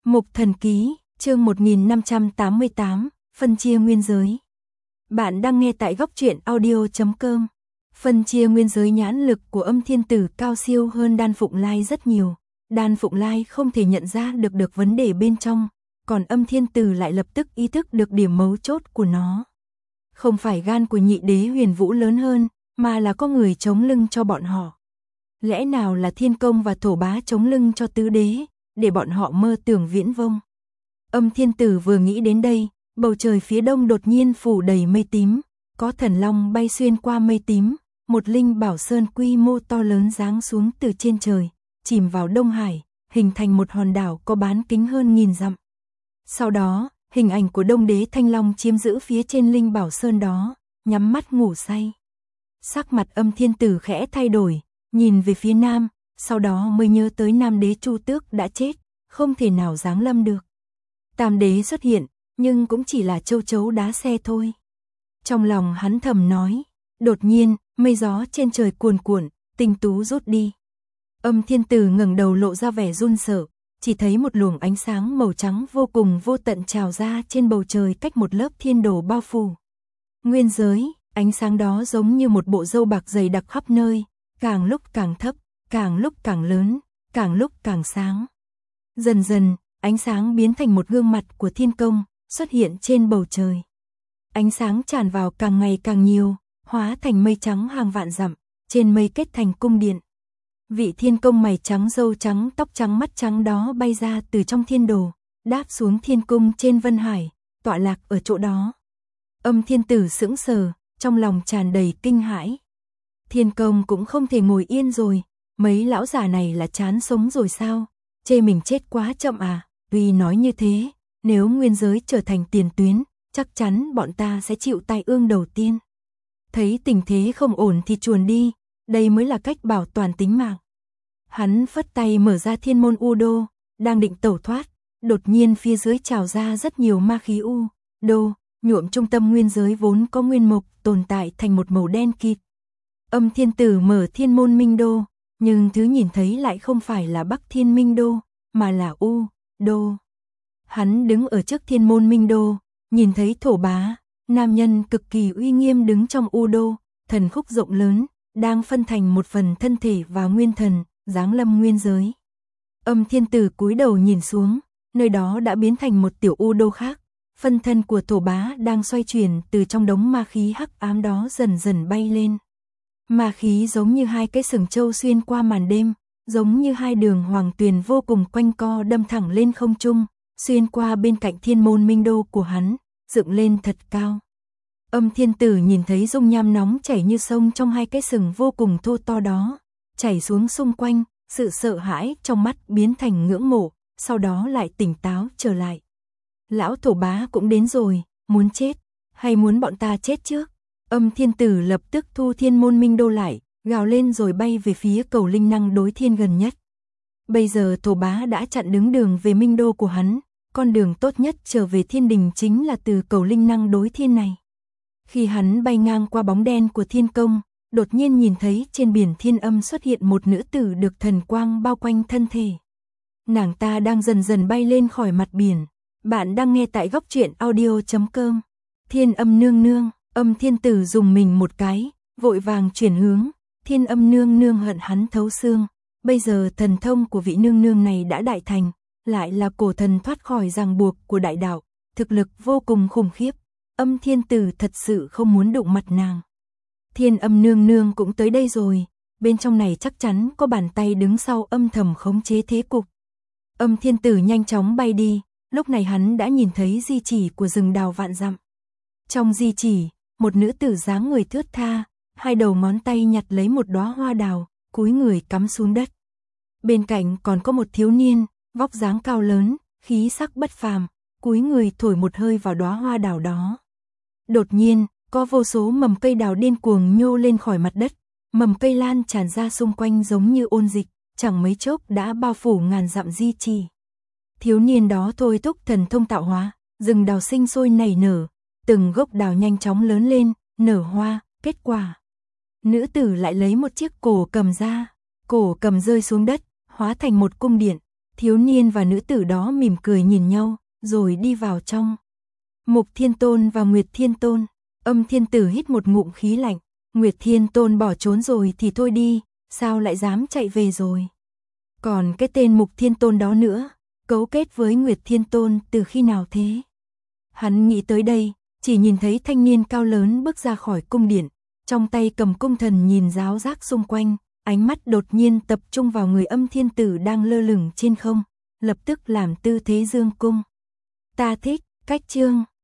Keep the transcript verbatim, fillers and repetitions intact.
Mục Thần Ký, chương một nghìn năm trăm tám mươi tám, phân chia nguyên giới. Bạn đang nghe tại góc truyện audio chấm com. Phân chia nguyên giới nhãn lực của Âm Thiên Tử cao siêu hơn Đan Phụng Lai rất nhiều. Đan Phụng Lai không thể nhận ra được được vấn đề bên trong, còn Âm Thiên Tử lại lập tức ý thức được điểm mấu chốt của nó. Không phải gan của nhị đế Huyền Vũ lớn hơn, mà là có người chống lưng cho bọn họ. Lẽ nào là Thiên Công và Thổ Bá chống lưng cho tứ đế, để bọn họ mơ tưởng viễn vông. Âm Thiên Tử vừa nghĩ đến đây, bầu trời phía đông đột nhiên phủ đầy mây tím, có thần long bay xuyên qua mây tím, một linh bảo sơn quy mô to lớn giáng xuống từ trên trời, chìm vào Đông Hải, hình thành một hòn đảo có bán kính hơn nghìn dặm. Sau đó, hình ảnh của Đông Đế Thanh Long chiếm giữ phía trên linh bảo sơn đó, nhắm mắt ngủ say. Sắc mặt Âm Thiên Tử khẽ thay đổi, nhìn về phía nam, sau đó mới nhớ tới Nam Đế Chu Tước đã chết, không thể nào giáng lâm được. Tam Đế xuất hiện, nhưng cũng chỉ là châu chấu đá xe thôi. Trong lòng hắn thầm nói, đột nhiên, mây gió trên trời cuồn cuộn, tinh tú rút đi. Âm Thiên Tử ngẩng đầu lộ ra vẻ run sợ, chỉ thấy một luồng ánh sáng màu trắng vô cùng vô tận trào ra trên bầu trời cách một lớp thiên đồ bao phủ. Nguyên giới, ánh sáng đó giống như một bộ râu bạc dày đặc khắp nơi, càng lúc càng thấp, càng lúc càng lớn, càng lúc càng sáng. Dần dần, ánh sáng biến thành một gương mặt của Thiên Công, xuất hiện trên bầu trời. Ánh sáng tràn vào càng ngày càng nhiều, hóa thành mây trắng hàng vạn dặm, trên mây kết thành cung điện. Vị Thiên Công mày trắng râu trắng tóc trắng mắt trắng đó bay ra từ trong thiên đồ, đáp xuống thiên cung trên Vân Hải, tọa lạc ở chỗ đó. Âm Thiên Tử sững sờ, trong lòng tràn đầy kinh hãi. Thiên Công cũng không thể ngồi yên rồi, mấy lão già này là chán sống rồi sao, chê mình chết quá chậm à, vì nói như thế, nếu nguyên giới trở thành tiền tuyến, chắc chắn bọn ta sẽ chịu tai ương đầu tiên. Thấy tình thế không ổn thì chuồn đi, đây mới là cách bảo toàn tính mạng. Hắn phất tay mở ra thiên môn U Đô, đang định tẩu thoát, đột nhiên phía dưới trào ra rất nhiều ma khí U Đô, nhuộm trung tâm nguyên giới vốn có nguyên mộc tồn tại thành một màu đen kịt. Âm Thiên Tử mở thiên môn Minh Đô, nhưng thứ nhìn thấy lại không phải là Bắc Thiên Minh Đô, mà là U Đô. Hắn đứng ở trước thiên môn Minh Đô, nhìn thấy Thổ Bá, nam nhân cực kỳ uy nghiêm đứng trong U Đô, thần khúc rộng lớn, đang phân thành một phần thân thể và nguyên thần, giáng lâm nguyên giới. Âm Thiên Tử cúi đầu nhìn xuống, nơi đó đã biến thành một tiểu U Đô khác, phân thân của Thổ Bá đang xoay chuyển từ trong đống ma khí hắc ám đó dần dần bay lên. Ma khí giống như hai cái sừng trâu xuyên qua màn đêm, giống như hai đường hoàng tuyền vô cùng quanh co đâm thẳng lên không trung, xuyên qua bên cạnh thiên môn Minh Đô của hắn, dựng lên thật cao. Âm Thiên Tử nhìn thấy dung nham nóng chảy như sông trong hai cái sừng vô cùng thô to đó, chảy xuống xung quanh, sự sợ hãi trong mắt biến thành ngưỡng mộ, sau đó lại tỉnh táo trở lại. Lão Thổ Bá cũng đến rồi, muốn chết, hay muốn bọn ta chết trước? Âm Thiên Tử lập tức thu thiên môn Minh Đô lại, gào lên rồi bay về phía cầu linh năng đối thiên gần nhất. Bây giờ Thổ Bá đã chặn đứng đường về Minh Đô của hắn, con đường tốt nhất trở về thiên đình chính là từ cầu linh năng đối thiên này. Khi hắn bay ngang qua bóng đen của Thiên Công, đột nhiên nhìn thấy trên biển Thiên Âm xuất hiện một nữ tử được thần quang bao quanh thân thể. Nàng ta đang dần dần bay lên khỏi mặt biển. Bạn đang nghe tại góc truyện audio chấm com. Thiên Âm nương nương. Âm Thiên Tử dùng mình một cái, vội vàng chuyển hướng. Thiên Âm nương nương hận hắn thấu xương. Bây giờ thần thông của vị nương nương này đã đại thành, lại là cổ thần thoát khỏi ràng buộc của đại đạo, thực lực vô cùng khủng khiếp. Âm Thiên Tử thật sự không muốn đụng mặt nàng. Thiên Âm nương nương cũng tới đây rồi, bên trong này chắc chắn có bàn tay đứng sau âm thầm khống chế thế cục. Âm Thiên Tử nhanh chóng bay đi, lúc này hắn đã nhìn thấy di chỉ của rừng đào vạn dặm. Trong di chỉ, một nữ tử dáng người thướt tha, hai đầu ngón tay nhặt lấy một đóa hoa đào, cúi người cắm xuống đất. Bên cạnh còn có một thiếu niên, vóc dáng cao lớn, khí sắc bất phàm, cúi người thổi một hơi vào đóa hoa đào đó. Đột nhiên, có vô số mầm cây đào điên cuồng nhô lên khỏi mặt đất, mầm cây lan tràn ra xung quanh giống như ôn dịch, chẳng mấy chốc đã bao phủ ngàn dặm di trì. Thiếu niên đó thôi thúc thần thông tạo hóa, rừng đào sinh sôi nảy nở, từng gốc đào nhanh chóng lớn lên, nở hoa, kết quả. Nữ tử lại lấy một chiếc cổ cầm ra, cổ cầm rơi xuống đất, hóa thành một cung điện, Thiếu niên và nữ tử đó mỉm cười nhìn nhau, rồi đi vào trong. Mục Thiên Tôn và Nguyệt Thiên Tôn. Âm Thiên Tử hít một ngụm khí lạnh. Nguyệt Thiên Tôn bỏ trốn rồi thì thôi đi, sao lại dám chạy về rồi? Còn cái tên Mục Thiên Tôn đó nữa, cấu kết với Nguyệt Thiên Tôn từ khi nào thế? Hắn nghĩ tới đây, chỉ nhìn thấy thanh niên cao lớn bước ra khỏi cung điện, trong tay cầm cung thần nhìn ráo rác xung quanh, ánh mắt đột nhiên tập trung vào người Âm Thiên Tử đang lơ lửng trên không, lập tức làm tư thế dương cung. Ta thích, cách chương.